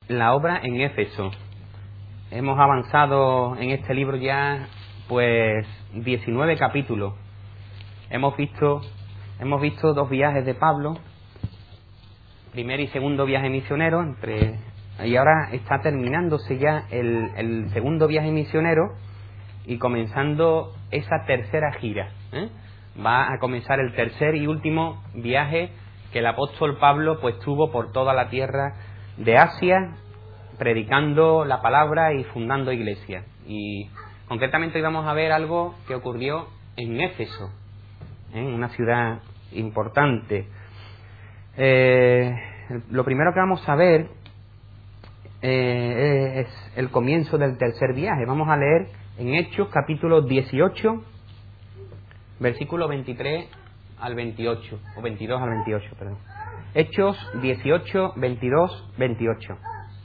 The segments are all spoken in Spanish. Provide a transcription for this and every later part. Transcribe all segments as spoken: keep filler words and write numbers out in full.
la obra en Éfeso. Hemos avanzado en este libro ya pues diecinueve capítulos. Hemos visto hemos visto dos viajes de Pablo, primer y segundo viaje misionero, entre y ahora está terminándose ya el, el segundo viaje misionero y comenzando esa tercera gira, ¿eh? Va a comenzar el tercer y último viaje que el apóstol Pablo pues tuvo por toda la tierra de Asia, predicando la palabra y fundando iglesias. Y concretamente hoy vamos a ver algo que ocurrió en Éfeso, en ¿eh? una ciudad importante. Eh, lo primero que vamos a ver eh, es el comienzo del tercer viaje. Vamos a leer en Hechos capítulo dieciocho, versículo veintitrés al veintiocho, o veintidós al veintiocho, perdón. Hechos dieciocho, veintidós, veintiocho.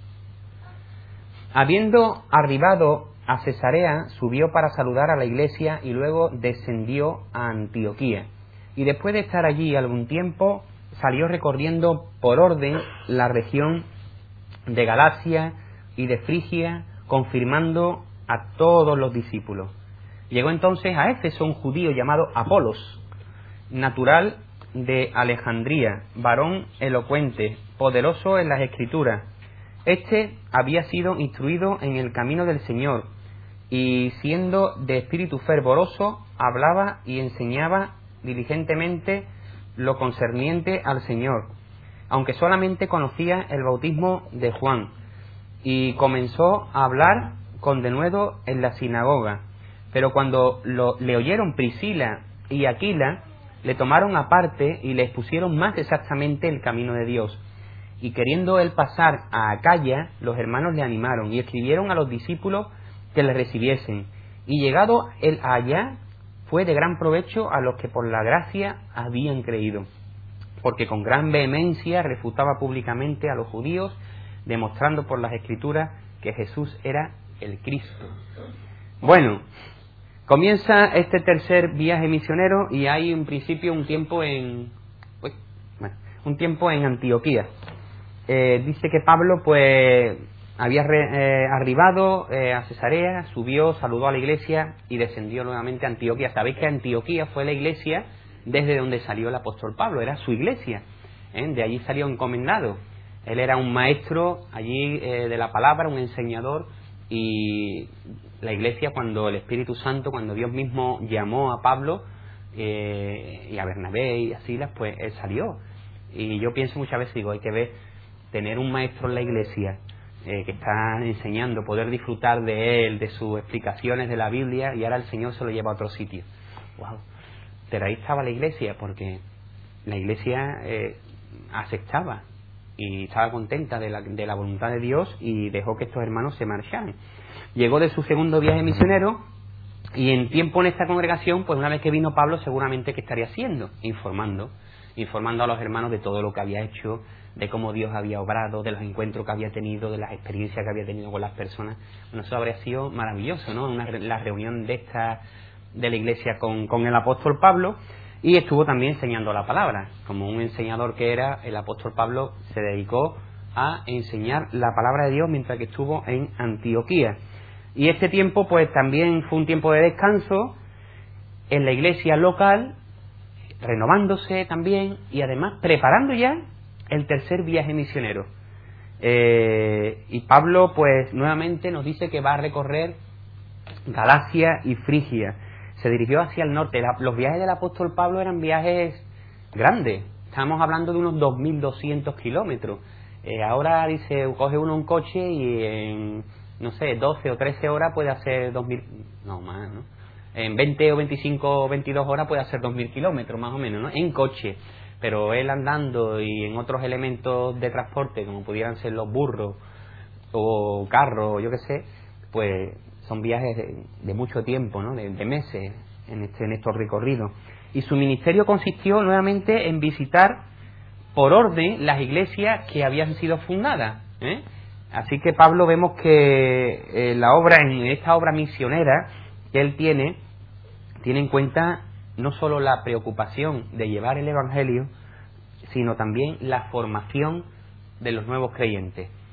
Habiendo arribado a Cesarea, subió para saludar a la iglesia y luego descendió a Antioquía. Y después de estar allí algún tiempo, salió recorriendo por orden la región de Galacia y de Frigia, confirmando a todos los discípulos. Llegó entonces a Éfeso un judío llamado Apolos, natural de Alejandría, varón elocuente, poderoso en las Escrituras. Este había sido instruido en el camino del Señor, y siendo de espíritu fervoroso, hablaba y enseñaba diligentemente lo concerniente al Señor, aunque solamente conocía el bautismo de Juan, y comenzó a hablar con denuedo en la sinagoga. Pero cuando lo, le oyeron Priscila y Aquila, le tomaron aparte y le expusieron más exactamente el camino de Dios. Y queriendo él pasar a Acaya, los hermanos le animaron y escribieron a los discípulos que le recibiesen. Y llegado él allá, fue de gran provecho a los que por la gracia habían creído, porque con gran vehemencia refutaba públicamente a los judíos, demostrando por las Escrituras que Jesús era el Cristo. Bueno, comienza este tercer viaje misionero y hay en principio un tiempo en uy, bueno, un tiempo en Antioquía. Eh, dice que Pablo pues había re, eh, arribado eh, a Cesarea, subió, saludó a la iglesia y descendió nuevamente a Antioquía. Sabéis que Antioquía fue la iglesia desde donde salió el apóstol Pablo, era su iglesia, ¿eh? De allí salió encomendado. Él era un maestro allí eh, de la palabra, un enseñador, y la iglesia, cuando el Espíritu Santo, cuando Dios mismo llamó a Pablo eh, y a Bernabé y a Silas, pues él salió. Y yo pienso muchas veces, digo, hay que ver, tener un maestro en la iglesia eh, que está enseñando, poder disfrutar de él, de sus explicaciones de la Biblia, y ahora el Señor se lo lleva a otro sitio. Wow. Pero ahí estaba la iglesia, porque la iglesia eh, aceptaba y estaba contenta de la, de la voluntad de Dios, y dejó que estos hermanos se marcharan. Llegó de su segundo viaje misionero, y en tiempo en esta congregación, pues una vez que vino Pablo, seguramente que estaría haciendo, informando, informando a los hermanos de todo lo que había hecho, de cómo Dios había obrado, de los encuentros que había tenido, de las experiencias que había tenido con las personas. Bueno, eso habría sido maravilloso, ¿no? Una, la reunión de esta de la iglesia con, con el apóstol Pablo. Y estuvo también enseñando la palabra. Como un enseñador que era, el apóstol Pablo se dedicó a enseñar la palabra de Dios mientras que estuvo en Antioquía. Y este tiempo pues también fue un tiempo de descanso en la iglesia local, renovándose también y además preparando ya el tercer viaje misionero. Eh, y Pablo pues nuevamente nos dice que va a recorrer Galacia y Frigia. Se dirigió hacia el norte. La, los viajes del apóstol Pablo eran viajes grandes. Estamos hablando de unos dos mil doscientos kilómetros. Eh, ahora dice, coge uno un coche y en, no sé, doce o trece horas puede hacer dos mil, no más, ¿no? En veinte o veinticinco o veintidós horas puede hacer dos mil kilómetros más o menos, ¿no? En coche. Pero él andando y en otros elementos de transporte, como pudieran ser los burros o carros, yo qué sé, pues son viajes de, de mucho tiempo, ¿no? De, de meses en, este, en estos recorridos. Y su ministerio consistió nuevamente en visitar por orden las iglesias que habían sido fundadas, ¿eh? Así que Pablo, vemos que eh, la obra, en esta obra misionera que él tiene, tiene en cuenta no solo la preocupación de llevar el evangelio, sino también la formación de los nuevos creyentes.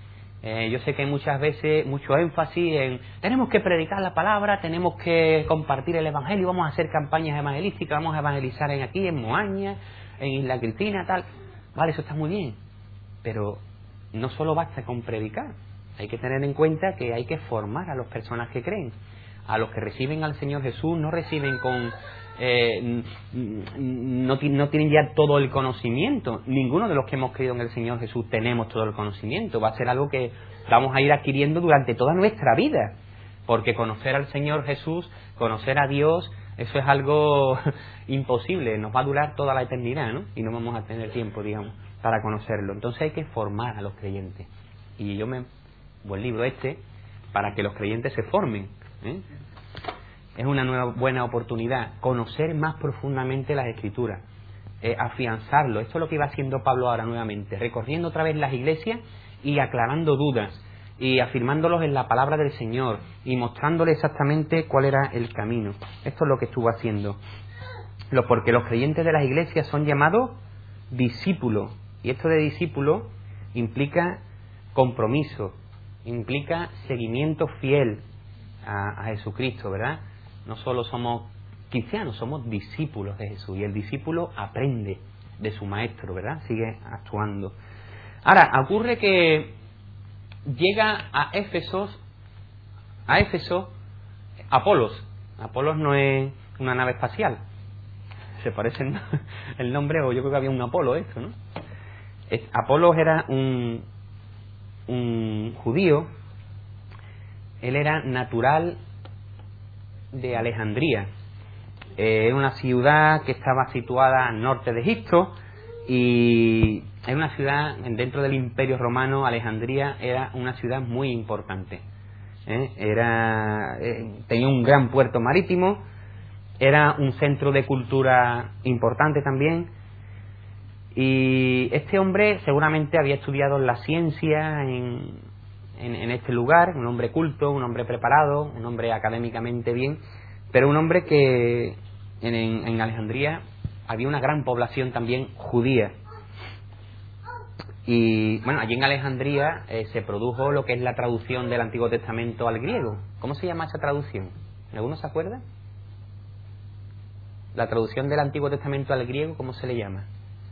Eh, yo sé que hay muchas veces mucho énfasis en tenemos que predicar la palabra, tenemos que compartir el evangelio, vamos a hacer campañas evangelísticas, vamos a evangelizar en aquí, en Moaña, en Isla Cristina, tal. Vale, eso está muy bien, pero no solo basta con predicar, hay que tener en cuenta que hay que formar a las personas que creen. A los que reciben al Señor Jesús no reciben con... Eh, no, no tienen ya todo el conocimiento. Ninguno de los que hemos creído en el Señor Jesús tenemos todo el conocimiento. Va a ser algo que vamos a ir adquiriendo durante toda nuestra vida. Porque conocer al Señor Jesús, conocer a Dios, eso es algo imposible. Nos va a durar toda la eternidad, ¿no? Y no vamos a tener tiempo, digamos, para conocerlo. Entonces hay que formar a los creyentes. Y yo me... buen libro este, para que los creyentes se formen, ¿eh? Es una nueva buena oportunidad conocer más profundamente las Escrituras, eh, afianzarlo. Esto es lo que iba haciendo Pablo ahora nuevamente, recorriendo otra vez las iglesias y aclarando dudas y afirmándolos en la palabra del Señor y mostrándoles exactamente cuál era el camino. Esto es lo que estuvo haciendo, lo, porque los creyentes de las iglesias son llamados discípulos, y esto de discípulo implica compromiso, implica seguimiento fiel a, a Jesucristo, ¿verdad? No solo somos cristianos, somos discípulos de Jesús, y el discípulo aprende de su maestro, ¿verdad? Sigue actuando. Ahora, ocurre que llega a Éfeso, a Éfeso, Apolos. Apolos no es una nave espacial, se parece el nombre, o yo creo que había un Apolo esto, ¿no? Apolos era un, un judío. Él era natural de Alejandría. Es eh, una ciudad que estaba situada al norte de Egipto, y es una ciudad dentro del Imperio Romano. Alejandría era una ciudad muy importante. ¿eh? Era eh, tenía un gran puerto marítimo, era un centro de cultura importante también. Y este hombre seguramente había estudiado la ciencia en, en, en este lugar, un hombre culto, un hombre preparado, un hombre académicamente bien, pero un hombre que en, en, en Alejandría había una gran población también judía. Y bueno, allí en Alejandría eh, se produjo lo que es la traducción del Antiguo Testamento al griego. ¿Cómo se llama esa traducción? ¿Alguno se acuerda? La traducción del Antiguo Testamento al griego, ¿cómo se le llama?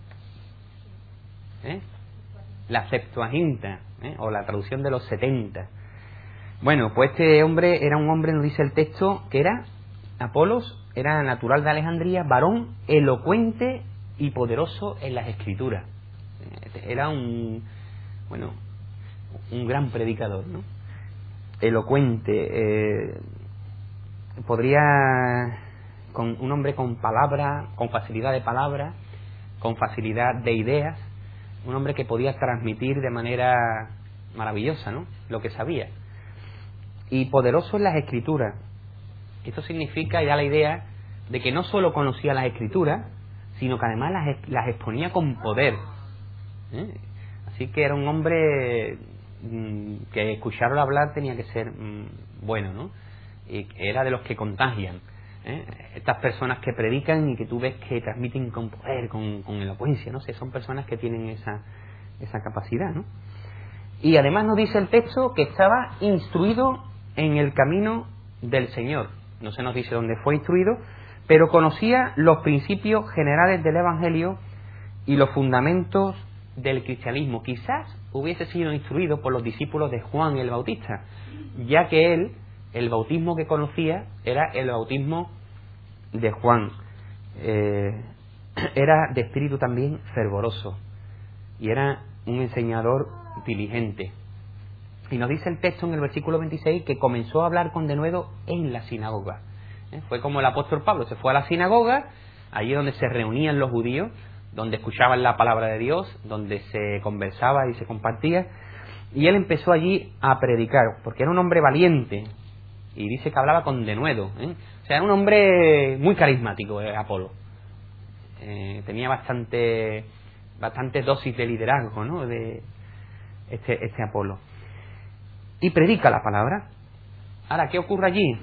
¿Eh? La Septuaginta, ¿eh? O la traducción de los setenta. Bueno, pues este hombre era un hombre, nos dice el texto, que era Apolos, era natural de Alejandría, varón elocuente y poderoso en las Escrituras. Era un, bueno, un gran predicador, ¿no? Elocuente, eh, podría, con un hombre con palabra, con facilidad de palabra, con facilidad de ideas, un hombre que podía transmitir de manera maravillosa, ¿no?, lo que sabía. Y poderoso en las Escrituras. Esto significa, y da la idea de que no solo conocía las Escrituras, sino que además las, las exponía con poder. ¿Eh? Así que era un hombre mmm, que escucharlo hablar tenía que ser mmm, bueno, ¿no? Y era de los que contagian. ¿Eh? Estas personas que predican y que tú ves que transmiten con poder, con, con elocuencia, no sé, son personas que tienen esa, esa capacidad, ¿no? Y además nos dice el texto que estaba instruido en el camino del Señor. No se nos dice dónde fue instruido, pero conocía los principios generales del Evangelio y los fundamentos del cristianismo. Quizás hubiese sido instruido por los discípulos de Juan el Bautista, ya que él, el bautismo que conocía era el bautismo de Juan. Eh, era de espíritu también fervoroso y era un enseñador diligente. Y nos dice el texto en el versículo veintiséis que comenzó a hablar con denuedo en la sinagoga. ¿Eh? Fue como el apóstol Pablo, se fue a la sinagoga, allí donde se reunían los judíos, donde escuchaban la palabra de Dios, donde se conversaba y se compartía, y él empezó allí a predicar, porque era un hombre valiente, y dice que hablaba con denuedo, ¿eh? O sea, era un hombre muy carismático, eh, Apolo. Eh, tenía bastante bastante dosis de liderazgo, ¿no?, de este, este Apolo. Y predica la palabra. Ahora, ¿qué ocurre allí?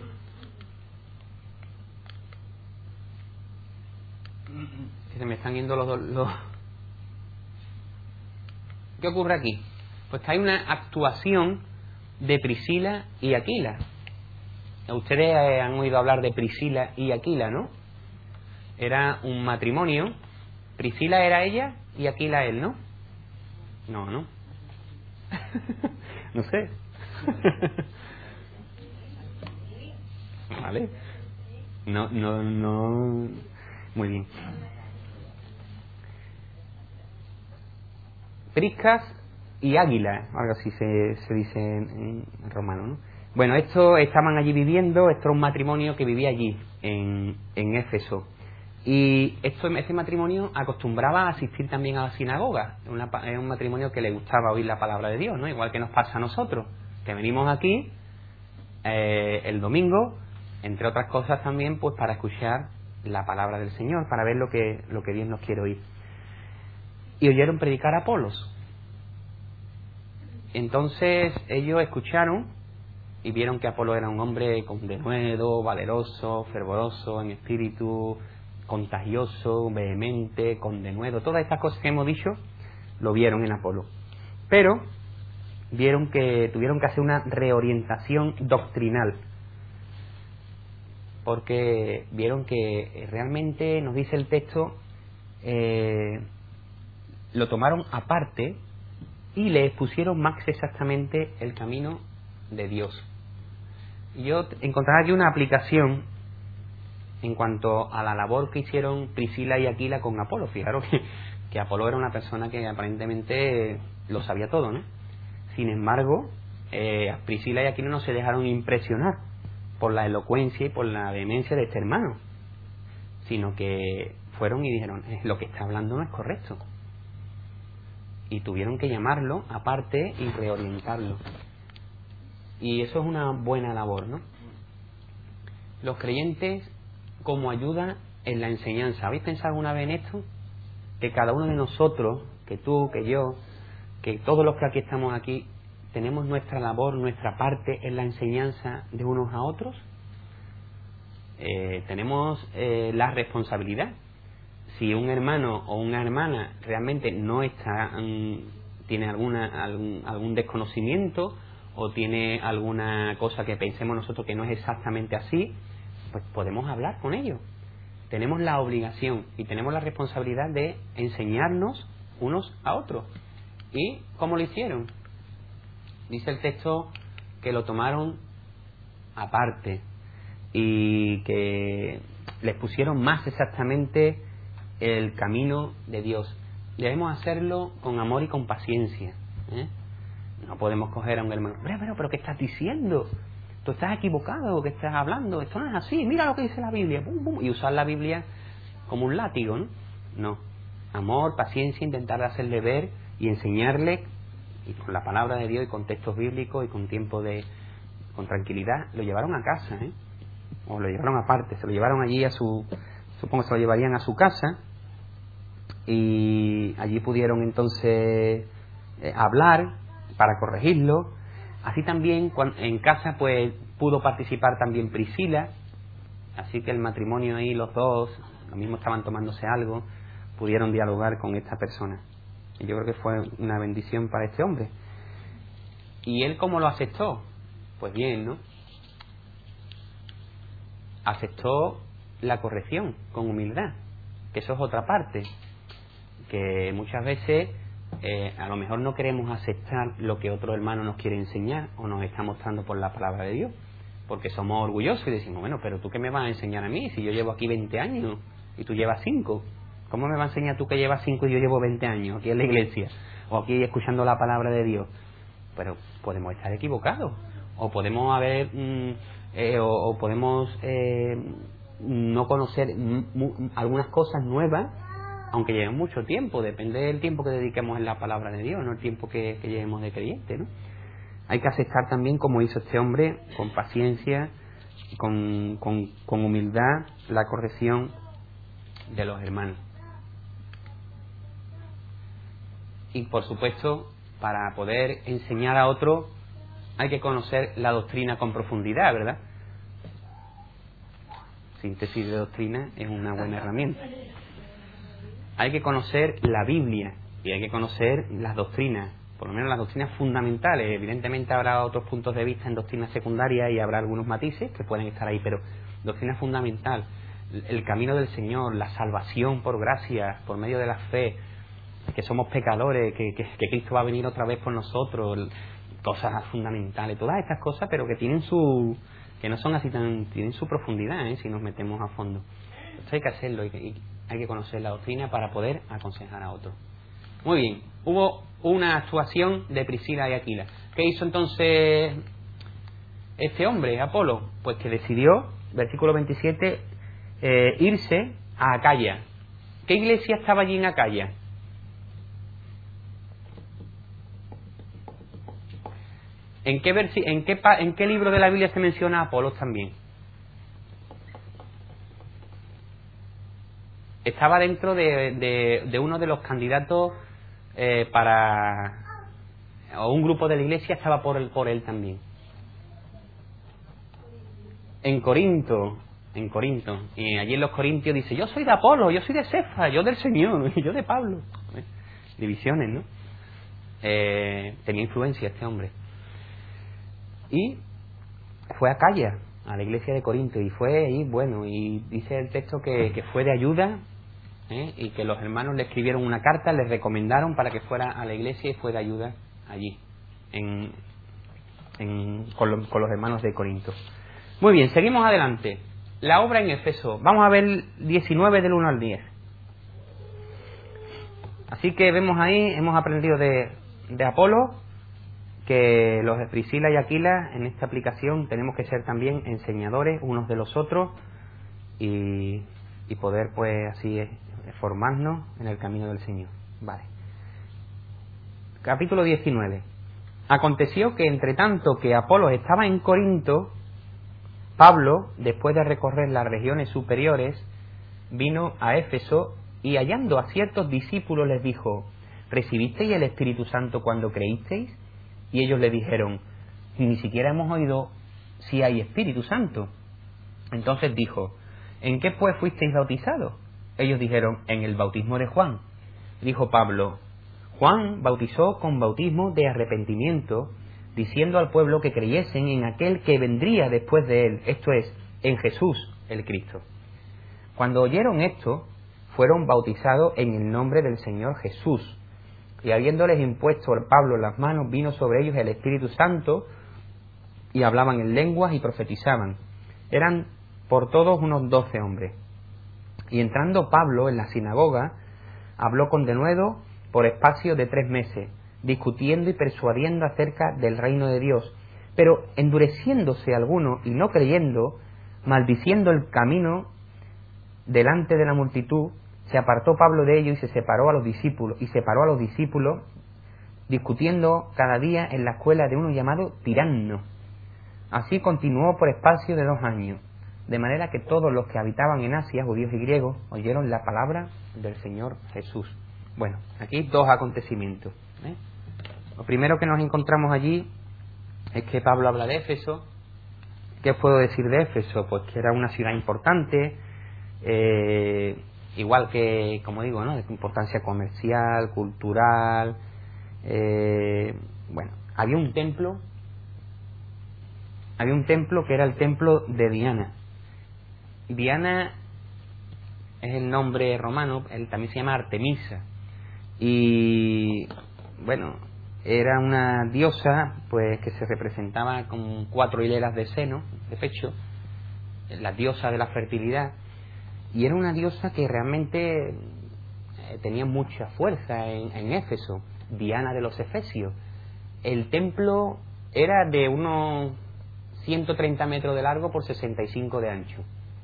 Que se me están yendo los dos... Los... ¿Qué ocurre aquí? Pues que hay una actuación de Priscila y Aquila. Ustedes eh, han oído hablar de Priscila y Aquila, ¿no? Era un matrimonio. Priscila era ella y Aquila él, ¿no? No, no. No sé. Vale. No, no, no. Muy bien. Priscas y Águila, algo así se, se dice en, en romano, ¿no? Bueno, estos estaban allí viviendo, esto era un matrimonio que vivía allí, en, en Éfeso. Y esto, este matrimonio acostumbraba a asistir también a la sinagoga. Una, es un matrimonio que le gustaba oír la palabra de Dios, ¿no? Igual que nos pasa a nosotros, que venimos aquí eh, el domingo, entre otras cosas también, pues para escuchar la palabra del Señor, para ver lo que, lo que Dios nos quiere oír. Y oyeron predicar a Apolos. Entonces ellos escucharon y vieron que Apolo era un hombre con denuedo, valeroso, fervoroso en espíritu, contagioso, vehemente, con denuedo. Todas estas cosas que hemos dicho lo vieron en Apolo. Pero vieron que tuvieron que hacer una reorientación doctrinal, porque vieron que realmente, nos dice el texto, eh, lo tomaron aparte y le expusieron más exactamente el camino de Dios. Y yo encontraré aquí una aplicación en cuanto a la labor que hicieron Priscila y Aquila con Apolo. Fijaros que, que Apolo era una persona que aparentemente lo sabía todo, ¿no? Sin embargo, eh, Priscila y Aquila no se dejaron impresionar por la elocuencia y por la vehemencia de este hermano, sino que fueron y dijeron, lo que está hablando no es correcto. Y tuvieron que llamarlo aparte y reorientarlo. Y eso es una buena labor, ¿no? Los creyentes como ayuda en la enseñanza. ¿Habéis pensado alguna vez en esto? Que cada uno de nosotros, que tú, que yo, que todos los que aquí estamos aquí, tenemos nuestra labor, nuestra parte en la enseñanza de unos a otros. Eh, tenemos eh, la responsabilidad. Si un hermano o una hermana realmente no está, um, tiene alguna, algún, algún desconocimiento o tiene alguna cosa que pensemos nosotros que no es exactamente así, pues podemos hablar con ellos. Tenemos la obligación y tenemos la responsabilidad de enseñarnos unos a otros. ¿Y cómo lo hicieron? Dice el texto que lo tomaron aparte y que les pusieron más exactamente el camino de Dios. Debemos hacerlo con amor y con paciencia, ¿eh? No podemos coger a un hermano, pero, pero, pero ¿qué estás diciendo? Tú estás equivocado, ¿qué estás hablando? Esto no es así, mira lo que dice la Biblia, pum, pum, y usar la Biblia como un látigo, ¿no? No, amor, paciencia, intentar hacerle ver y enseñarle, y con la palabra de Dios y con textos bíblicos y con tiempo de, con tranquilidad. Lo llevaron a casa, ¿eh? O lo llevaron aparte, se lo llevaron allí a su, supongo que se lo llevarían a su casa, y allí pudieron entonces eh, hablar para corregirlo. Así también en casa pues pudo participar también Priscila, así que el matrimonio ahí, los dos, lo mismo estaban tomándose algo, pudieron dialogar con esta persona. Y yo creo que fue una bendición para este hombre. ¿Y él cómo lo aceptó? Pues bien, ¿no? Aceptó la corrección con humildad, que eso es otra parte, que muchas veces eh, a lo mejor no queremos aceptar lo que otro hermano nos quiere enseñar o nos está mostrando por la palabra de Dios, porque somos orgullosos y decimos, bueno, pero tú qué me vas a enseñar a mí si yo llevo aquí veinte años y tú llevas cinco. ¿Cómo me vas a enseñar tú que llevas cinco y yo llevo veinte años aquí en la iglesia o aquí escuchando la palabra de Dios? Pero podemos estar equivocados, o podemos haber mmm, eh, o, o podemos eh, no conocer m- m- algunas cosas nuevas, aunque llevemos mucho tiempo. Depende del tiempo que dediquemos en la palabra de Dios, no el tiempo que, que llevemos de creyente, ¿no? Hay que aceptar también, como hizo este hombre, con paciencia, con, con, con humildad, la corrección de los hermanos. Y por supuesto, para poder enseñar a otro hay que conocer la doctrina con profundidad, ¿verdad? Síntesis de doctrina es una buena herramienta. Hay que conocer la Biblia y hay que conocer las doctrinas por lo menos las doctrinas fundamentales. Evidentemente habrá otros puntos de vista en doctrinas secundarias y habrá algunos matices que pueden estar ahí, pero doctrina fundamental, el camino del Señor, la salvación por gracia, por medio de la fe, que somos pecadores, que, que, que Cristo va a venir otra vez por nosotros, cosas fundamentales, todas estas cosas, pero que tienen su, que no son así tan, tienen su profundidad, ¿eh? Si nos metemos a fondo. Esto hay que hacerlo, y, y hay que conocer la doctrina para poder aconsejar a otros. Muy bien, hubo una actuación de Priscila y Aquila. ¿Qué hizo entonces este hombre, Apolo? Pues que decidió, versículo veintisiete, eh, irse a Acaya. ¿Qué iglesia estaba allí en Acaya? ¿En qué, versi en, qué ¿En qué libro de la Biblia se menciona a Apolos también? Estaba dentro de, de, de uno de los candidatos eh, para... o un grupo de la iglesia estaba por él, por él también. En Corinto, en Corinto. Y allí en los Corintios dice, yo soy de Apolo, yo soy de Cefa, yo del Señor, yo de Pablo. ¿Eh? Divisiones, ¿no? Eh, tenía influencia este hombre. Y fue a Acaya, a la iglesia de Corinto, y fue ahí, bueno, y dice el texto que, que fue de ayuda, ¿eh? Y que los hermanos le escribieron una carta, les recomendaron para que fuera a la iglesia y fue de ayuda allí, en, en, con, lo, con los hermanos de Corinto. Muy bien, seguimos adelante. La obra en Éfeso, vamos a ver diecinueve del uno al diez. Así que vemos ahí, hemos aprendido de, de Apolo, que los de Priscila y Aquila en esta aplicación tenemos que ser también enseñadores unos de los otros y, y poder pues así formarnos en el camino del Señor. Vale. Capítulo diecinueve. Aconteció que entre tanto que Apolo estaba en Corinto, Pablo, después de recorrer las regiones superiores, vino a Éfeso y hallando a ciertos discípulos les dijo, ¿recibisteis el Espíritu Santo cuando creísteis? Y ellos le dijeron, ni siquiera hemos oído si hay Espíritu Santo. Entonces dijo, ¿en qué pues fuisteis bautizados? Ellos dijeron, en el bautismo de Juan. Dijo Pablo, Juan bautizó con bautismo de arrepentimiento, diciendo al pueblo que creyesen en aquel que vendría después de él, esto es, en Jesús el Cristo. Cuando oyeron esto, fueron bautizados en el nombre del Señor Jesús. Y habiéndoles impuesto a Pablo las manos, vino sobre ellos el Espíritu Santo, y hablaban en lenguas y profetizaban. Eran por todos unos doce hombres. Y entrando Pablo en la sinagoga, habló con denuedo por espacio de tres meses, discutiendo y persuadiendo acerca del reino de Dios. Pero endureciéndose algunos y no creyendo, maldiciendo el camino delante de la multitud, se apartó Pablo de ellos y se separó a los discípulos, y separó a los discípulos, discutiendo cada día en la escuela de uno llamado Tiranno. Así continuó por espacio de dos años, de manera que todos los que habitaban en Asia, judíos y griegos, oyeron la palabra del Señor Jesús. Bueno, aquí dos acontecimientos, ¿eh? Lo primero que nos encontramos allí es que Pablo habla de Éfeso. ¿Qué puedo decir de Éfeso? Pues que era una ciudad importante, eh, igual que, como digo, ¿no?, de importancia comercial, cultural. Eh, bueno, había un templo, había un templo que era el templo de Diana. Diana es el nombre romano, él también se llama Artemisa. Y bueno, era una diosa pues que se representaba con cuatro hileras de seno, de pecho, la diosa de la fertilidad. Y era una diosa que realmente eh, tenía mucha fuerza en, en Éfeso, Diana de los Efesios. El templo era de unos ciento treinta metros de largo por sesenta y cinco de ancho.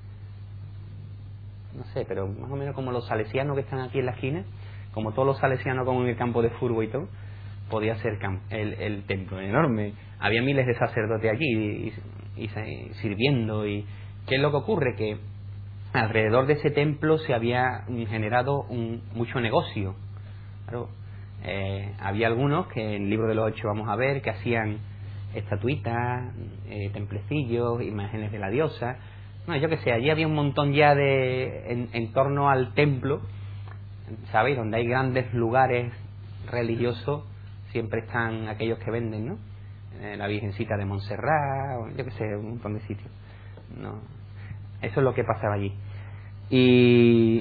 No sé, pero más o menos como los salesianos que están aquí en la esquina, como todos los salesianos como en el campo de fútbol y todo, podía ser el, el templo enorme. Había miles de sacerdotes aquí y, y, y sirviendo. Y ¿qué es lo que ocurre? Que alrededor de ese templo se había generado un, mucho negocio. Claro, eh, había algunos que en el libro de los Hechos vamos a ver que hacían estatuitas, eh, templecillos, imágenes de la diosa. No, yo que sé, allí había un montón ya de en, en torno al templo, ¿sabéis? Donde hay grandes lugares religiosos, siempre están aquellos que venden, ¿no? Eh, la Virgencita de Montserrat, o yo qué sé, un montón de sitios. No, eso es lo que pasaba allí. Y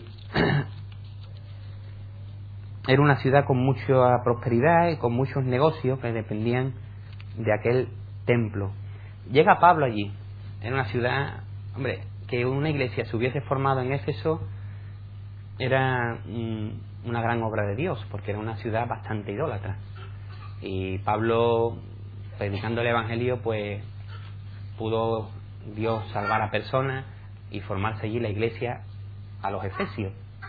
era una ciudad con mucha prosperidad y con muchos negocios que dependían de aquel templo. Llega Pablo allí. Era una ciudad, hombre, que una iglesia se hubiese formado en Éfeso era mm, una gran obra de Dios, porque era una ciudad bastante idólatra. Y Pablo, predicando el Evangelio, pues pudo Dios salvar a personas y formarse allí la iglesia a los efesios.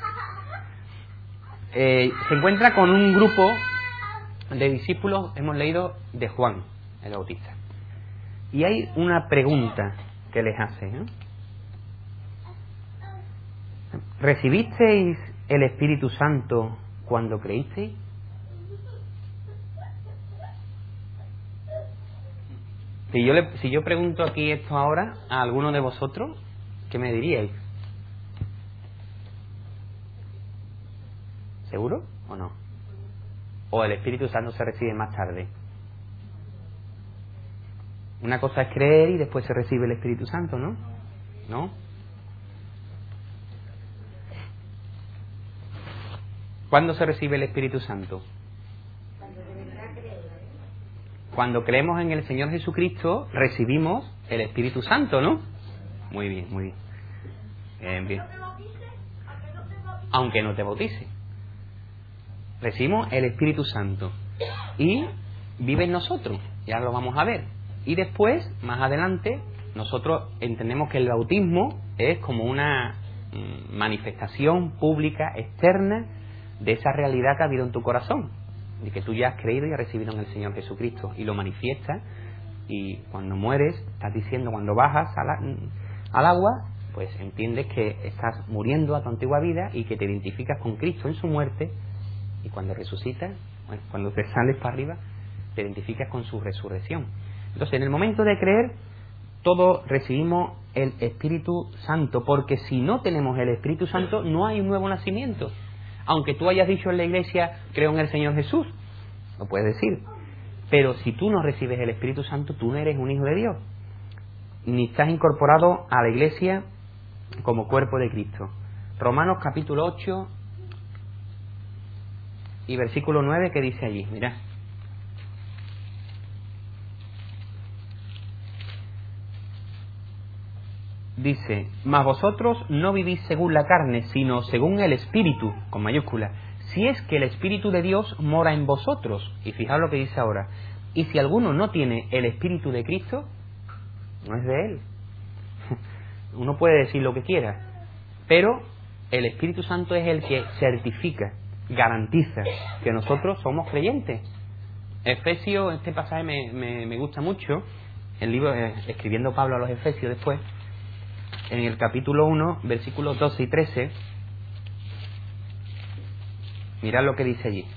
Eh, se encuentra con un grupo de discípulos, hemos leído, de Juan el Bautista. Y hay una pregunta que les hace, ¿eh? ¿Recibisteis el Espíritu Santo cuando creísteis? Si yo, le, si yo pregunto aquí esto ahora a alguno de vosotros, ¿qué me diríais? ¿Seguro o no? ¿O el Espíritu Santo se recibe más tarde? Una cosa es creer y después se recibe el Espíritu Santo, ¿no? ¿No? ¿Cuándo se recibe el Espíritu Santo? Cuando creemos en el Señor Jesucristo, recibimos el Espíritu Santo, ¿no? Muy bien, muy bien. Bien, bien. Aunque no te bautice. Recibimos el Espíritu Santo y vive en nosotros. Ya lo vamos a ver. Y después, más adelante, nosotros entendemos que el bautismo es como una manifestación pública externa de esa realidad que ha habido en tu corazón, de que tú ya has creído y has recibido en el Señor Jesucristo, y lo manifiestas. Y cuando mueres, estás diciendo, cuando bajas a la, al agua, pues entiendes que estás muriendo a tu antigua vida y que te identificas con Cristo en su muerte, y cuando resucitas, bueno, cuando te sales para arriba, te identificas con su resurrección. Entonces, en el momento de creer, todos recibimos el Espíritu Santo, porque si no tenemos el Espíritu Santo, no hay un nuevo nacimiento. Aunque tú hayas dicho en la iglesia, creo en el Señor Jesús, lo puedes decir, pero si tú no recibes el Espíritu Santo, tú no eres un hijo de Dios, ni estás incorporado a la iglesia como cuerpo de Cristo. Romanos capítulo ocho y versículo nueve, que dice allí, mirad. Dice, mas vosotros no vivís según la carne, sino según el Espíritu, con mayúscula, si es que el Espíritu de Dios mora en vosotros. Y fijaos lo que dice ahora. Y si alguno no tiene el Espíritu de Cristo, no es de él. Uno puede decir lo que quiera, pero el Espíritu Santo es el que certifica, garantiza que nosotros somos creyentes. Efesios, este pasaje me, me, me gusta mucho, el libro, eh, escribiendo Pablo a los Efesios después, en el capítulo uno, versículos doce y trece, mirad lo que dice allí.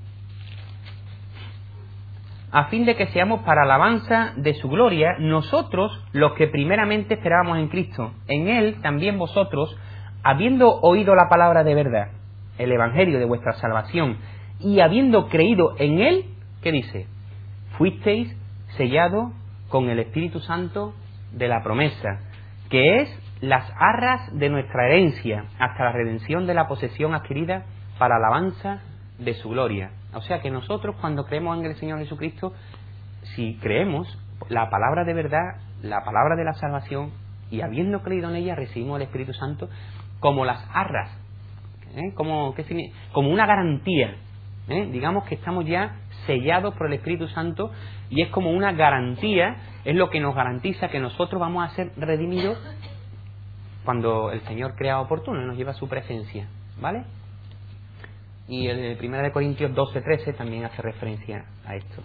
A fin de que seamos para alabanza de su gloria, nosotros los que primeramente esperábamos en Cristo. En Él también vosotros, habiendo oído la palabra de verdad, el Evangelio de vuestra salvación, y habiendo creído en Él, ¿qué dice? Fuisteis sellados con el Espíritu Santo de la promesa, que es las arras de nuestra herencia, hasta la redención de la posesión adquirida para alabanza de su gloria. O sea que nosotros, cuando creemos en el Señor Jesucristo, si creemos la palabra de verdad, la palabra de la salvación, y habiendo creído en ella, recibimos el Espíritu Santo como las arras, ¿eh? como, ¿qué significa? Como una garantía, ¿eh? Digamos que estamos ya sellados por el Espíritu Santo, y es como una garantía, es lo que nos garantiza que nosotros vamos a ser redimidos cuando el Señor crea oportuno y nos lleva a su presencia, ¿vale? Y el primero de Corintios doce trece también hace referencia a esto.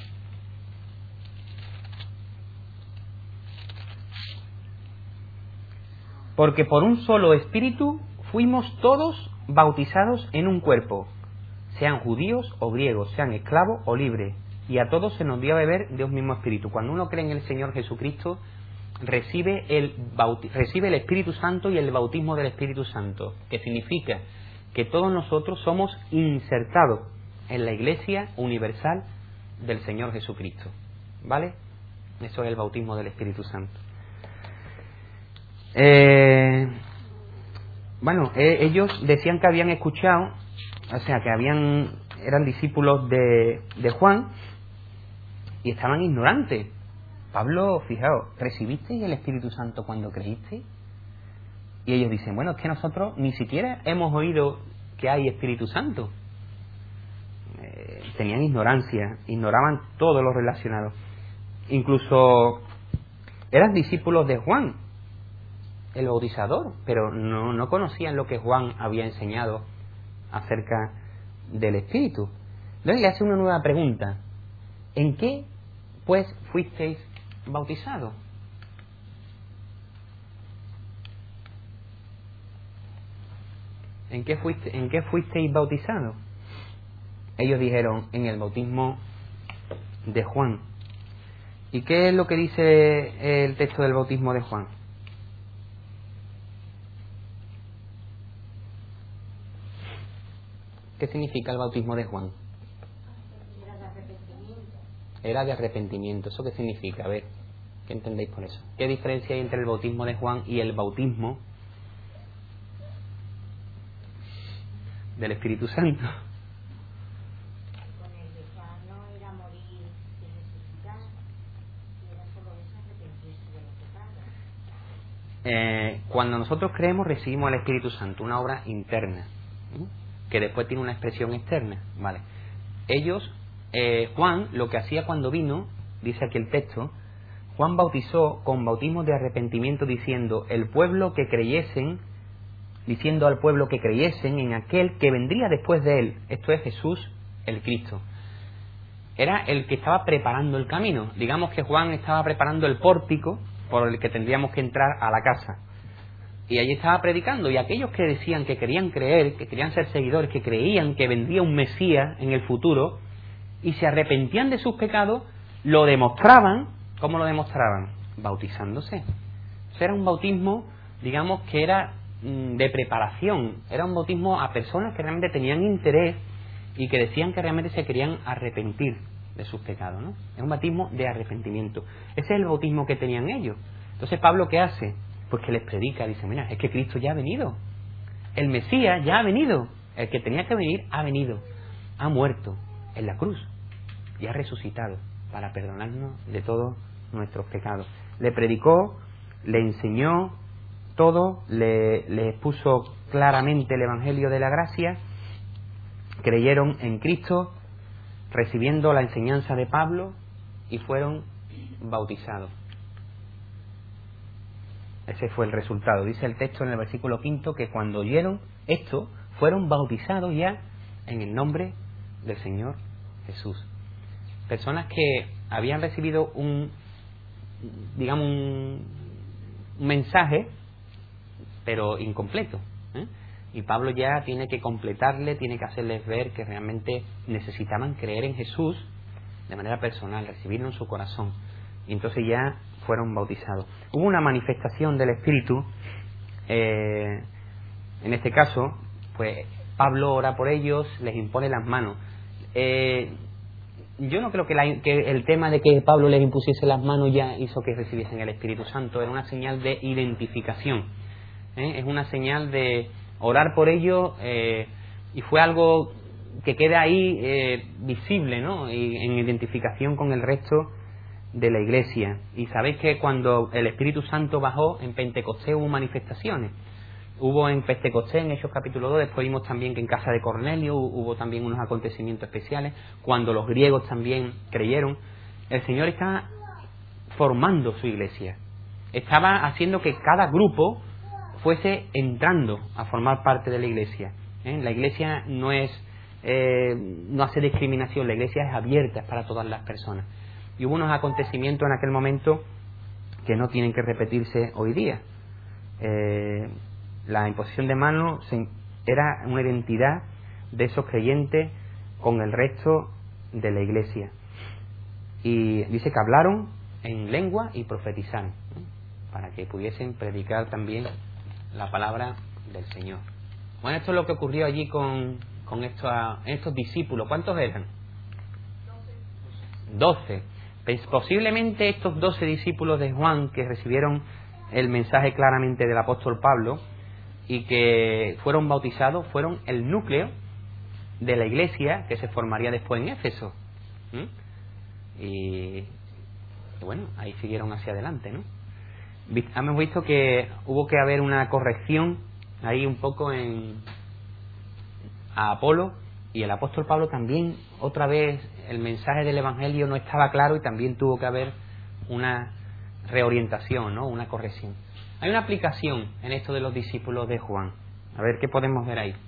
Porque por un solo espíritu fuimos todos bautizados en un cuerpo, sean judíos o griegos, sean esclavos o libres, y a todos se nos dio a beber de un mismo espíritu. Cuando uno cree en el Señor Jesucristo, recibe el, bauti- recibe el Espíritu Santo y el bautismo del Espíritu Santo, que significa que todos nosotros somos insertados en la Iglesia universal del Señor Jesucristo. ¿Vale? Eso es el bautismo del Espíritu Santo. Eh, bueno, eh, ellos decían que habían escuchado, o sea, que habían eran discípulos de, de Juan y estaban ignorantes. Pablo, fijaos, ¿recibisteis el Espíritu Santo cuando creísteis? Y ellos dicen, bueno, es que nosotros ni siquiera hemos oído que hay Espíritu Santo. Eh, tenían ignorancia, ignoraban todo lo relacionado. Incluso eran discípulos de Juan, el bautizador, pero no, no conocían lo que Juan había enseñado acerca del Espíritu. Entonces le hace una nueva pregunta. ¿En qué, pues, fuisteis bautizados? ¿En qué, fuiste, ¿En qué fuisteis bautizados? Ellos dijeron, en el bautismo de Juan. ¿Y qué es lo que dice el texto del bautismo de Juan? ¿Qué significa el bautismo de Juan? Era de arrepentimiento. Era de arrepentimiento. ¿Eso qué significa? A ver, ¿qué entendéis por eso? ¿Qué diferencia hay entre el bautismo de Juan y el bautismo del Espíritu Santo? Con el de Juan no era morir y resucitar, era solo eso, arrepentirse de los pecados. Eh, cuando nosotros creemos, recibimos al Espíritu Santo, una obra interna, ¿sí?, que después tiene una expresión externa. Vale. Ellos, eh, Juan, lo que hacía cuando vino, dice aquí el texto, Juan bautizó con bautismos de arrepentimiento diciendo, el pueblo que creyesen, diciendo al pueblo que creyesen en aquel que vendría después de él, esto es Jesús el Cristo. Era el que estaba preparando el camino. Digamos que Juan estaba preparando el pórtico por el que tendríamos que entrar a la casa. Y allí estaba predicando, y aquellos que decían que querían creer, que querían ser seguidores, que creían que vendría un Mesías en el futuro, y se arrepentían de sus pecados, lo demostraban. ¿Cómo lo demostraban? Bautizándose. O sea, era un bautismo, digamos, que era mmm, de preparación. Era un bautismo a personas que realmente tenían interés y que decían que realmente se querían arrepentir de sus pecados, ¿no? Es un bautismo de arrepentimiento. Ese es el bautismo que tenían ellos. Entonces, ¿Pablo qué hace? Pues que les predica, dice, mira, es que Cristo ya ha venido. El Mesías ya ha venido. El que tenía que venir ha venido. Ha muerto en la cruz y ha resucitado para perdonarnos de todos nuestros pecados. Le predicó, le enseñó todo, le, le expuso claramente el Evangelio de la gracia, creyeron en Cristo, recibiendo la enseñanza de Pablo, y fueron bautizados. Ese fue el resultado. Dice el texto en el versículo quinto que cuando oyeron esto, fueron bautizados ya en el nombre del Señor Jesús. Personas que habían recibido un, digamos, un, un mensaje, pero incompleto, ¿eh? Y Pablo ya tiene que completarle, tiene que hacerles ver que realmente necesitaban creer en Jesús de manera personal, recibirlo en su corazón. Y entonces ya fueron bautizados. Hubo una manifestación del Espíritu, eh, en este caso, pues Pablo ora por ellos, les impone las manos. Eh, yo no creo que, la, que el tema de que Pablo les impusiese las manos ya hizo que recibiesen el Espíritu Santo. Era una señal de identificación, ¿eh? Es una señal de orar por ellos, eh, y fue algo que queda ahí eh, visible, ¿no? Y en identificación con el resto de la iglesia. Y sabéis que cuando el Espíritu Santo bajó en Pentecostés hubo manifestaciones. Hubo en Pentecostés, en Hechos capítulo dos, después vimos también que en casa de Cornelio hubo también unos acontecimientos especiales, cuando los griegos también creyeron. El Señor estaba formando su iglesia, estaba haciendo que cada grupo fuese entrando a formar parte de la iglesia, ¿eh? La iglesia no es eh, no hace discriminación, la iglesia es abierta, es para todas las personas. Y hubo unos acontecimientos en aquel momento que no tienen que repetirse hoy día. Eh, la imposición de manos era una identidad de esos creyentes con el resto de la iglesia. Y dice que hablaron en lengua y profetizaron, ¿eh? Para que pudiesen predicar también la palabra del Señor. Bueno, esto es lo que ocurrió allí con, con estos, estos discípulos. ¿Cuántos eran? doce. Pues posiblemente estos doce discípulos de Juan que recibieron el mensaje claramente del apóstol Pablo y que fueron bautizados fueron el núcleo de la iglesia que se formaría después en Éfeso. ¿Mm? Y bueno, ahí siguieron hacia adelante, ¿no? Hemos visto que hubo que haber una corrección ahí un poco en a Apolo, y el apóstol Pablo también, otra vez, el mensaje del Evangelio no estaba claro y también tuvo que haber una reorientación, ¿no? Una corrección. Hay una aplicación en esto de los discípulos de Juan. A ver qué podemos ver ahí.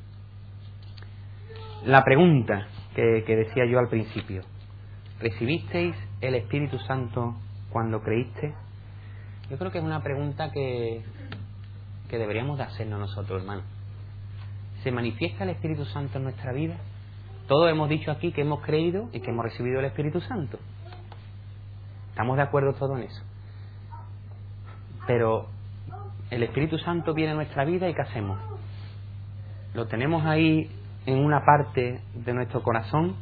La pregunta que, que decía yo al principio: ¿recibisteis el Espíritu Santo cuando creíste? Yo creo que es una pregunta que, que deberíamos de hacernos nosotros, hermano. ¿Se manifiesta el Espíritu Santo en nuestra vida? Todos hemos dicho aquí que hemos creído y que hemos recibido el Espíritu Santo. ¿Estamos de acuerdo todos en eso? Pero el Espíritu Santo viene a nuestra vida y ¿qué hacemos? Lo tenemos ahí en una parte de nuestro corazón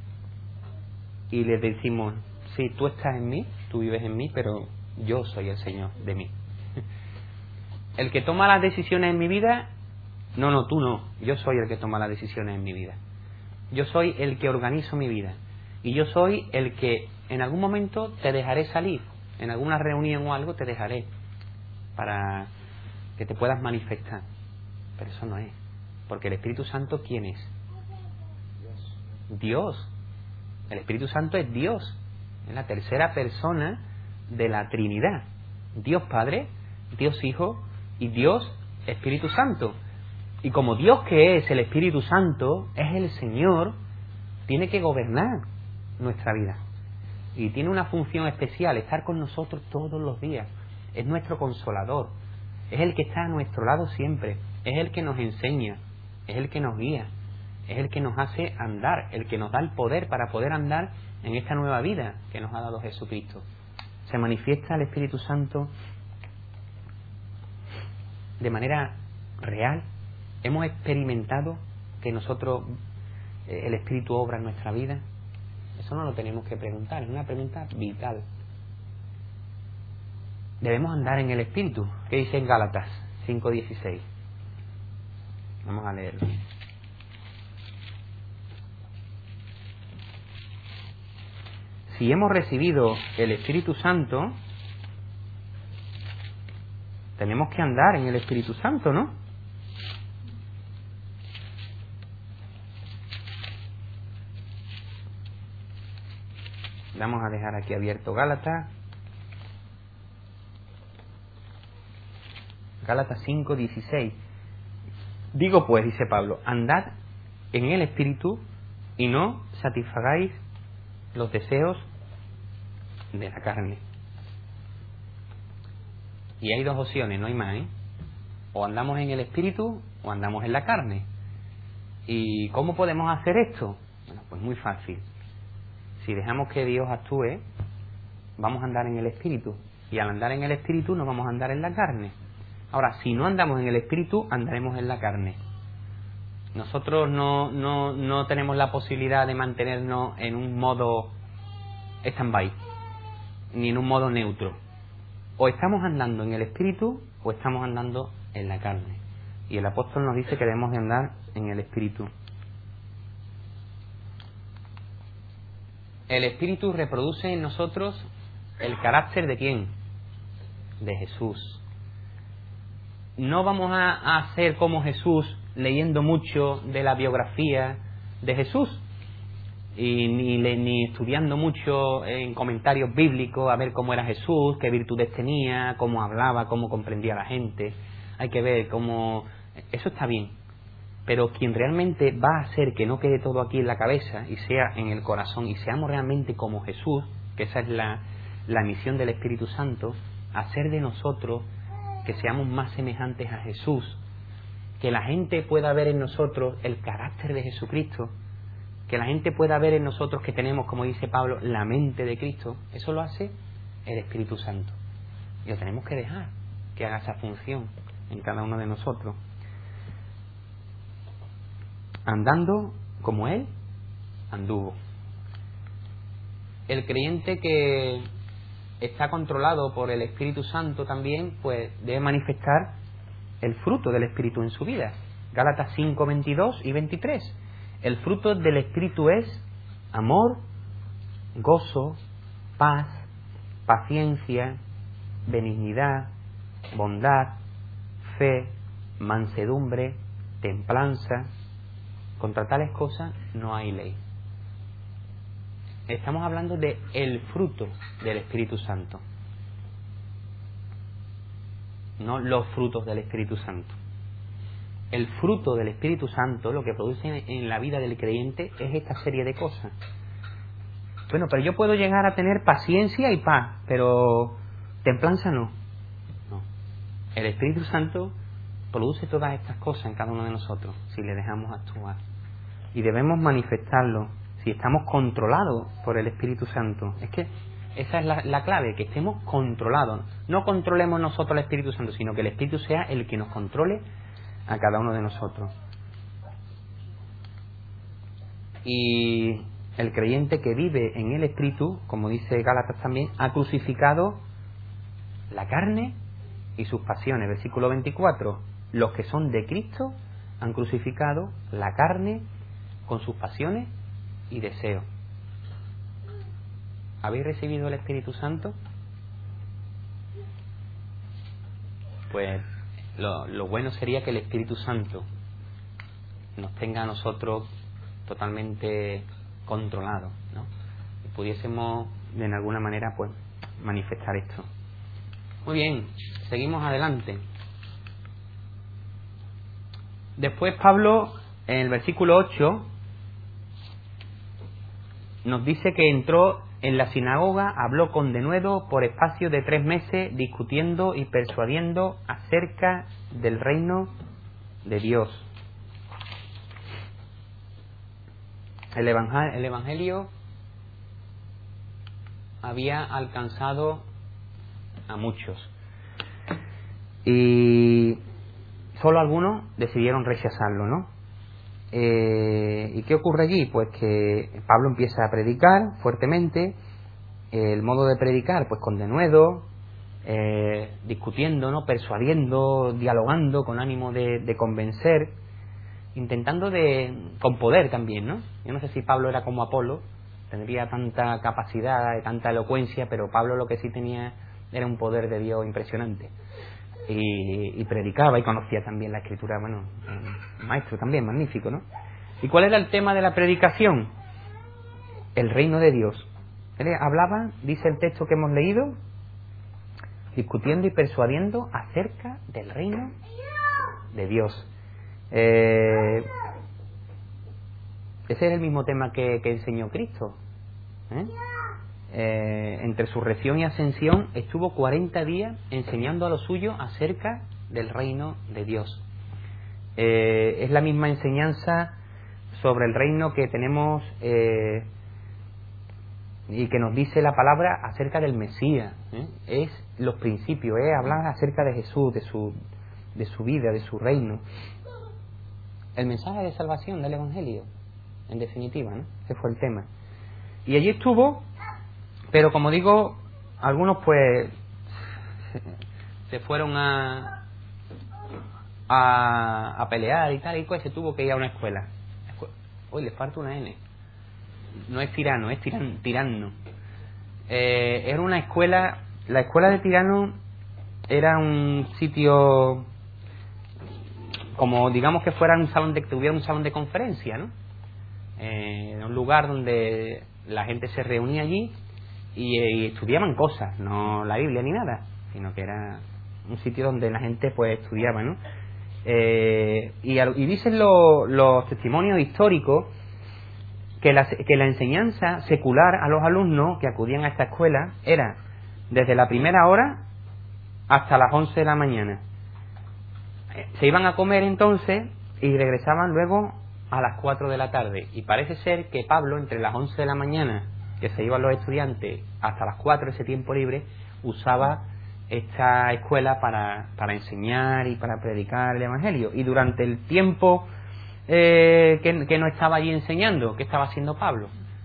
y le decimos: sí, tú estás en mí, tú vives en mí, pero yo soy el Señor de mí. El que toma las decisiones en mi vida, no, no, tú no, yo soy el que toma las decisiones en mi vida. Yo soy el que organizo mi vida. Y yo soy el que en algún momento te dejaré salir, en alguna reunión o algo te dejaré para que te puedas manifestar. Pero eso no es. Porque el Espíritu Santo, ¿quién es? Dios. Dios. El Espíritu Santo es Dios. Es la tercera persona de la Trinidad. Dios Padre, Dios Hijo y Dios Espíritu Santo. Y como Dios, que es el Espíritu Santo, es el Señor, tiene que gobernar nuestra vida. Y tiene una función especial: estar con nosotros todos los días. Es nuestro consolador. Es el que está a nuestro lado siempre. Es el que nos enseña. Es el que nos guía. Es el que nos hace andar. El que nos da el poder para poder andar en esta nueva vida que nos ha dado Jesucristo. Se manifiesta el Espíritu Santo de manera real. Hemos experimentado que nosotros, el Espíritu obra en nuestra vida. Eso no lo tenemos que preguntar, es una pregunta vital. Debemos andar en el Espíritu. ¿Qué dice en Gálatas cinco dieciséis? Vamos a leerlo. Si hemos recibido el Espíritu Santo, tenemos que andar en el Espíritu Santo, ¿no? Vamos a dejar aquí abierto Gálatas. Gálatas cinco dieciséis. Digo pues, dice Pablo, andad en el Espíritu y no satisfagáis los deseos de la carne. Y hay dos opciones, no hay más, ¿eh? O andamos en el Espíritu o andamos en la carne. ¿Y cómo podemos hacer esto? Bueno, pues muy fácil. Si dejamos que Dios actúe, vamos a andar en el Espíritu. Y al andar en el Espíritu no vamos a andar en la carne. Ahora, si no andamos en el Espíritu, andaremos en la carne. Nosotros no, no, no tenemos la posibilidad de mantenernos en un modo stand-by, ni en un modo neutro. O estamos andando en el Espíritu o estamos andando en la carne. Y el apóstol nos dice que debemos de andar en el Espíritu. El Espíritu reproduce en nosotros el carácter ¿de quién? De Jesús. No vamos a, a ser como Jesús leyendo mucho de la biografía de Jesús y ni, le, ni estudiando mucho en comentarios bíblicos a ver cómo era Jesús, qué virtudes tenía, cómo hablaba, cómo comprendía a la gente. Hay que ver cómo... Eso está bien. Pero quien realmente va a hacer que no quede todo aquí en la cabeza y sea en el corazón y seamos realmente como Jesús, que esa es la, la misión del Espíritu Santo, hacer de nosotros que seamos más semejantes a Jesús, que la gente pueda ver en nosotros el carácter de Jesucristo, que la gente pueda ver en nosotros que tenemos, como dice Pablo, la mente de Cristo. Eso lo hace el Espíritu Santo. Y lo tenemos que dejar que haga esa función en cada uno de nosotros. Andando como Él anduvo. el creyente que está controlado por el Espíritu Santo también, pues debe manifestar el fruto del Espíritu en su vida. Gálatas cinco, veintidós y veintitrés. El fruto del Espíritu es amor, gozo, paz, paciencia, benignidad, bondad, fe, mansedumbre, templanza. Contra tales cosas no hay ley. Estamos hablando de el fruto del Espíritu Santo, no los frutos del Espíritu Santo. El fruto del Espíritu Santo, lo que produce en la vida del creyente, es esta serie de cosas. Bueno, pero yo puedo llegar a tener paciencia y paz, pero templanza no. No. El Espíritu Santo produce todas estas cosas en cada uno de nosotros, si le dejamos actuar. Y debemos manifestarlo, si estamos controlados por el Espíritu Santo. Es que esa es la, la clave, que estemos controlados. No controlemos nosotros al Espíritu Santo, sino que el Espíritu sea el que nos controle a cada uno de nosotros. Y el creyente que vive en el Espíritu, como dice Gálatas también, ha crucificado la carne y sus pasiones. Versículo veinticuatro. Los que son de Cristo han crucificado la carne con sus pasiones y deseos. ¿Habéis recibido el Espíritu Santo? Pues lo, lo bueno sería que el Espíritu Santo nos tenga a nosotros totalmente controlados, ¿no? Y pudiésemos de alguna manera pues manifestar esto. Muy bien, seguimos adelante. Después Pablo, en el versículo ocho, nos dice que entró en la sinagoga, habló con denuedo por espacio de tres meses, discutiendo y persuadiendo acerca del reino de Dios. El evangelio, el evangelio había alcanzado a muchos y solo algunos decidieron rechazarlo, ¿no? Eh, ¿Y qué ocurre allí? Pues que Pablo empieza a predicar fuertemente, el modo de predicar, pues con denuedo, eh, discutiendo, ¿no? Persuadiendo, dialogando con ánimo de, de convencer, intentando de, con poder también, ¿no? Yo no sé si Pablo era como Apolo, tendría tanta capacidad, tanta elocuencia, pero Pablo lo que sí tenía era un poder de Dios impresionante. Y, y predicaba y conocía también la Escritura, bueno, eh, maestro también, magnífico, ¿no? ¿Y cuál era el tema de la predicación? El reino de Dios. Él hablaba, dice el texto que hemos leído, discutiendo y persuadiendo acerca del reino de Dios. Eh, ese es el mismo tema que, que enseñó Cristo, ¿eh? Eh, entre su resurrección y ascensión estuvo cuarenta días enseñando a los suyos acerca del reino de Dios. Eh, es la misma enseñanza sobre el reino que tenemos eh, y que nos dice la palabra acerca del Mesías, ¿eh? Es los principios, es hablar acerca de Jesús, de su, de su vida, de su reino. El mensaje de salvación del Evangelio, en definitiva, ¿no? Ese fue el tema. Y allí estuvo. Pero como digo, algunos pues se fueron a, a, a pelear y tal, y pues se tuvo que ir a una escuela. Hoy le falta una N. No es tirano, es tiran, tirano. Eh, era una escuela, la escuela de Tirano era un sitio como digamos que fuera un salón de, que tuviera un salón de conferencia, ¿no? Eh, un lugar donde la gente se reunía allí y, y estudiaban cosas, no la Biblia ni nada, sino que era un sitio donde la gente pues estudiaba, ¿no? Eh, y, y dicen lo, los testimonios históricos que la, que la enseñanza secular a los alumnos que acudían a esta escuela era desde la primera hora hasta las once de la mañana. Se iban a comer entonces y regresaban luego a las cuatro de la tarde, y parece ser que Pablo entre las once de la mañana que se iban los estudiantes hasta las cuatro, ese tiempo libre, usaba esta escuela para, para enseñar y para predicar el Evangelio. Y durante el tiempo eh, que, que no estaba allí enseñando, ¿qué estaba haciendo Pablo?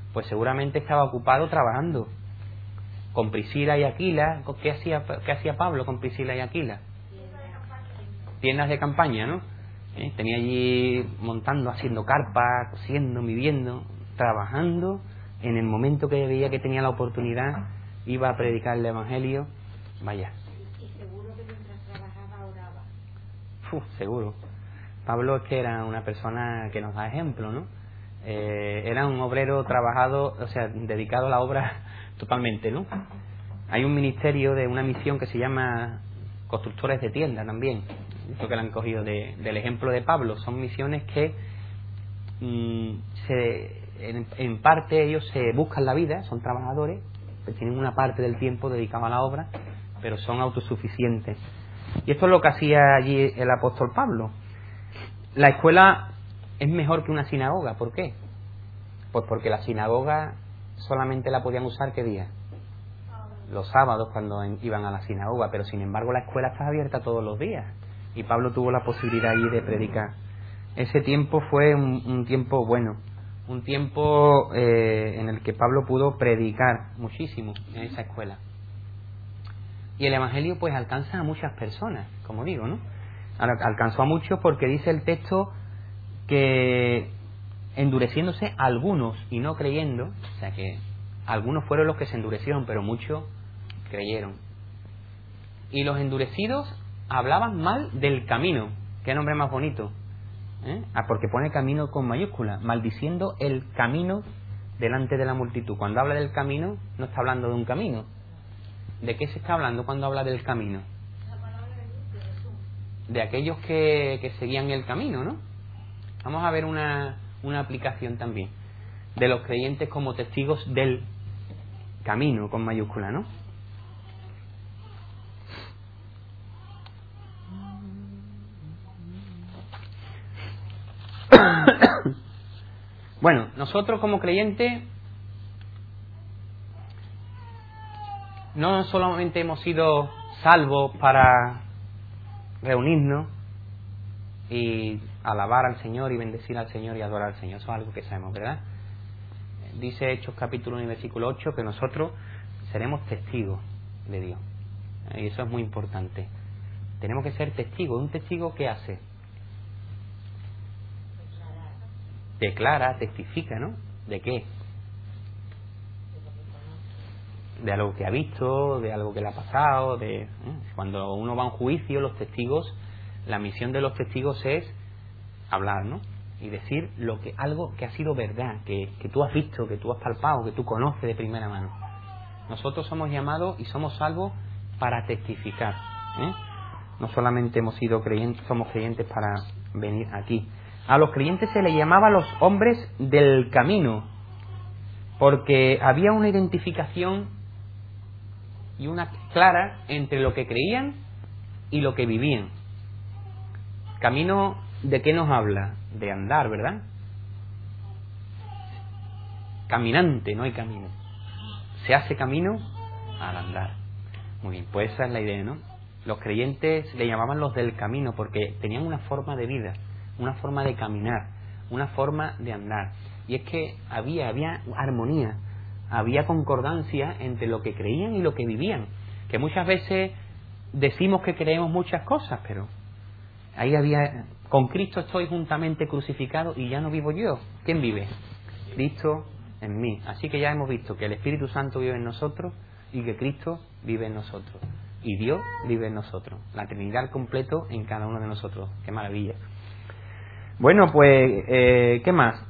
Pues seguramente estaba ocupado trabajando con Priscila y Aquila. ¿Qué hacía, qué hacía Pablo con Priscila y Aquila? Tiendas de campaña, ¿no? ¿Eh? Tenía allí montando, haciendo carpas, cosiendo, viviendo, trabajando. En el momento que veía que tenía la oportunidad, iba a predicar el Evangelio. Vaya. Y seguro que mientras trabajaba oraba. Uf, seguro. Pablo es que era una persona que nos da ejemplo, ¿no? Eh, era un obrero trabajado, o sea, dedicado a la obra totalmente, ¿no? Hay un ministerio de una misión que se llama Constructores de Tiendas también. Esto que le han cogido de, del ejemplo de Pablo. Son misiones que mmm, se, en, en parte ellos se buscan la vida, son trabajadores, que tienen una parte del tiempo dedicado a la obra, pero son autosuficientes. Y esto es lo que hacía allí el apóstol Pablo. La escuela es mejor que una sinagoga. ¿Por qué? Pues porque la sinagoga solamente la podían usar ¿qué día? Los sábados, cuando en, iban a la sinagoga, pero sin embargo la escuela está abierta todos los días y Pablo tuvo la posibilidad allí de predicar. Ese tiempo fue un, un tiempo bueno, un tiempo eh, en el que Pablo pudo predicar muchísimo en esa escuela. Y el Evangelio pues alcanza a muchas personas, como digo, ¿no? Alcanzó a muchos porque dice el texto que endureciéndose algunos y no creyendo, o sea que algunos fueron los que se endurecieron, pero muchos creyeron. Y los endurecidos hablaban mal del camino. Qué nombre más bonito, ¿eh? Ah, porque pone camino con mayúscula, maldiciendo el camino delante de la multitud. Cuando habla del camino, no está hablando de un camino. ¿De qué se está hablando cuando habla del camino? De aquellos que, que seguían el camino, ¿no? Vamos a ver una, una aplicación también de los creyentes como testigos del camino con mayúscula, ¿no? Bueno, nosotros como creyentes no solamente hemos sido salvos para reunirnos y alabar al Señor y bendecir al Señor y adorar al Señor. Eso es algo que sabemos, ¿verdad? Dice Hechos capítulo uno y versículo ocho que nosotros seremos testigos de Dios. Y eso es muy importante. Tenemos que ser testigos. ¿Un testigo qué hace? Declara, testifica, ¿no? ¿De qué? De algo que ha visto, de algo que le ha pasado, de ¿eh? Cuando uno va a un juicio, los testigos, la misión de los testigos es hablar, ¿no? Y decir lo que algo que ha sido verdad, que, que tú has visto, que tú has palpado, que tú conoces de primera mano. Nosotros somos llamados y somos salvos para testificar, ¿eh? No solamente hemos sido creyentes, somos creyentes para venir aquí. A los creyentes se les llamaba los hombres del camino, porque había una identificación y una clara entre lo que creían y lo que vivían. Camino, ¿de qué nos habla? De andar, ¿verdad? Caminante, no hay camino. Se hace camino al andar. Muy bien, pues esa es la idea, ¿no? Los creyentes le llamaban los del camino porque tenían una forma de vida, una forma de caminar, una forma de andar. Y es que había, había armonía, había concordancia entre lo que creían y lo que vivían. Que muchas veces decimos que creemos muchas cosas, pero ahí había, con Cristo estoy juntamente crucificado y ya no vivo yo. ¿Quién vive? Cristo en mí. Así que ya hemos visto que el Espíritu Santo vive en nosotros y que Cristo vive en nosotros. Y Dios vive en nosotros. La Trinidad al completo en cada uno de nosotros. ¡Qué maravilla! Bueno, pues, eh, ¿qué más?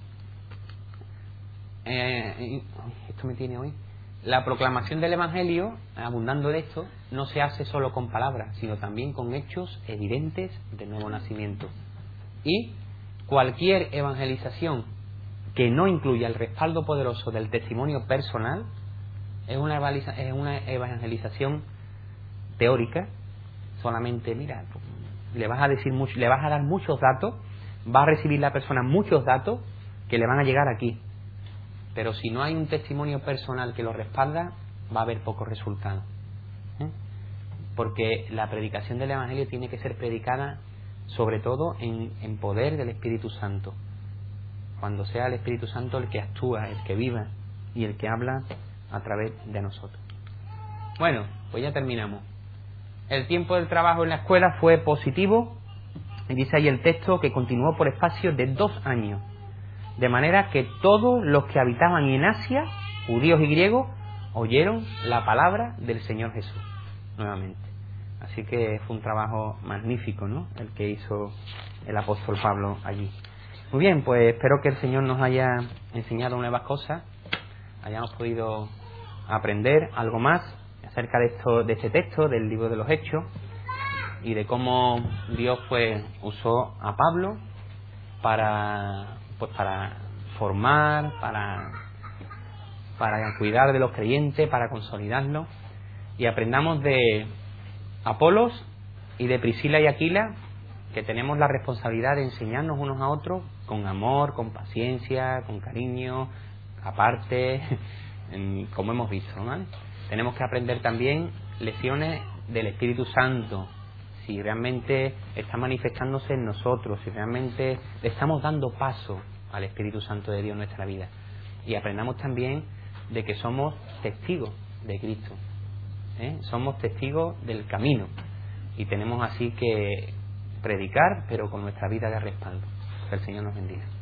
Eh, esto me tiene hoy. La proclamación del Evangelio, abundando de esto, no se hace solo con palabras, sino también con hechos evidentes de nuevo nacimiento. Y cualquier evangelización que no incluya el respaldo poderoso del testimonio personal es una es una evangelización teórica. Solamente, mira, le vas a decir mucho, le vas a dar muchos datos, va a recibir la persona muchos datos que le van a llegar aquí. Pero si no hay un testimonio personal que lo respalda, va a haber pocos resultados. ¿Eh? Porque la predicación del Evangelio tiene que ser predicada sobre todo en, en poder del Espíritu Santo. cuando sea el Espíritu Santo el que actúa, el que viva y el que habla a través de nosotros. Bueno, pues ya terminamos. El tiempo del trabajo en la escuela fue positivo, y dice ahí el texto que continuó por espacio de dos años, de manera que todos los que habitaban en Asia, judíos y griegos, oyeron la palabra del Señor Jesús nuevamente. Así que fue un trabajo magnífico, ¿no?, el que hizo el apóstol Pablo allí. Muy bien, pues espero que el Señor nos haya enseñado nuevas cosas, hayamos podido aprender algo más acerca de esto, de este texto del libro de los Hechos, y de cómo Dios pues usó a Pablo para pues para formar, para para cuidar de los creyentes, para consolidarlos, y aprendamos de Apolos y de Priscila y Aquila, que tenemos la responsabilidad de enseñarnos unos a otros con amor, con paciencia, con cariño, aparte, como hemos visto, ¿vale? Tenemos que aprender también lecciones del Espíritu Santo, si realmente está manifestándose en nosotros, si realmente le estamos dando paso al Espíritu Santo de Dios en nuestra vida. Y aprendamos también de que somos testigos de Cristo, ¿eh? Somos testigos del camino, y tenemos así que predicar, pero con nuestra vida de respaldo. Que el Señor nos bendiga.